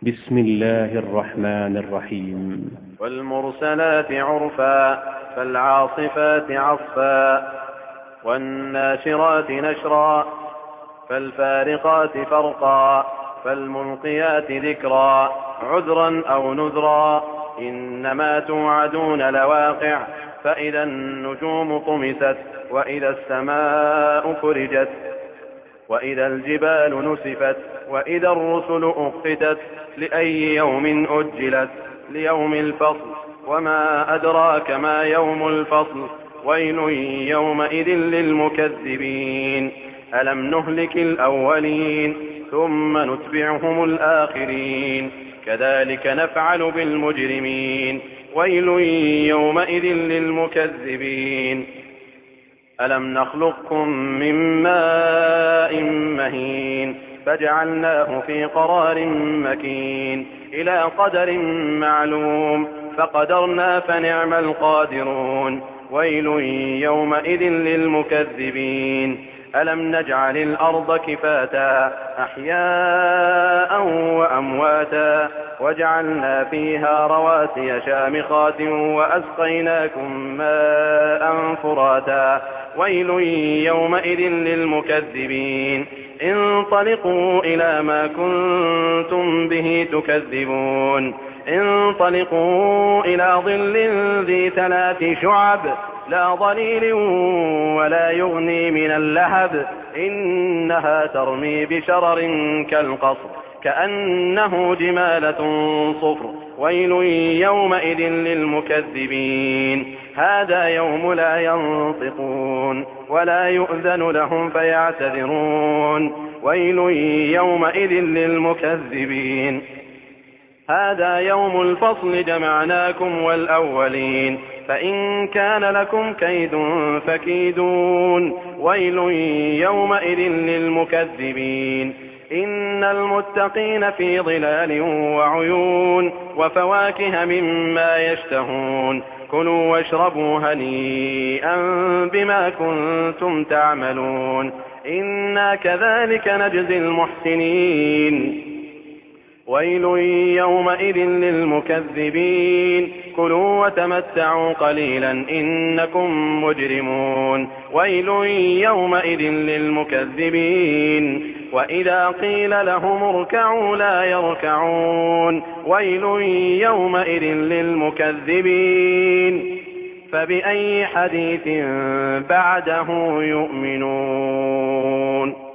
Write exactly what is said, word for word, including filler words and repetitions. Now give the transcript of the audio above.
بسم الله الرحمن الرحيم. والمرسلات عرفا فالعاصفات عصفا والناشرات نشرا فالفارقات فرقا فالملقيات ذكرا عذرا أو نذرا إنما توعدون لواقع فإذا النجوم طمست وإذا السماء فرجت وإذا الجبال نسفت وإذا الرسل أقتت لأي يوم أجلت ليوم الفصل وما أدراك ما يوم الفصل ويل يومئذ للمكذبين ألم نهلك الأولين ثم نتبعهم الآخرين كذلك نفعل بالمجرمين ويل يومئذ للمكذبين ألم نخلقكم من ماء مهين فجعلناه في قرار مكين إلى قدر معلوم فقدرنا فنعم القادرون ويل يومئذ للمكذبين ألم نجعل الأرض كفاتا أحياء وأمواتا وجعلنا فيها رواسي شامخات وأسقيناكم ماء فراتا ويل يومئذ للمكذبين انطلقوا إلى ما كنتم به تكذبون انطلقوا إلى ظل ذي ثلاث شعب لا ظليل ولا يغني من اللهب إنها ترمي بشرر كالقصر كأنه جمالة صفر ويل يومئذ للمكذبين هذا يوم لا ينطقون ولا يؤذن لهم فيعتذرون ويل يومئذ للمكذبين هذا يوم الفصل جمعناكم والأولين فإن كان لكم كيد فكيدون ويل يومئذ للمكذبين إن المتقين في ظلال وعيون وفواكه مما يشتهون كلوا واشربوا هنيئا بما كنتم تعملون إنا كذلك نجزي المحسنين ويل يومئذ للمكذبين كلوا وتمتعوا قليلا إنكم مجرمون ويل يومئذ للمكذبين وإذا قيل لهم اركعوا لا يركعون ويل يومئذ للمكذبين فبأي حديث بعده يؤمنون.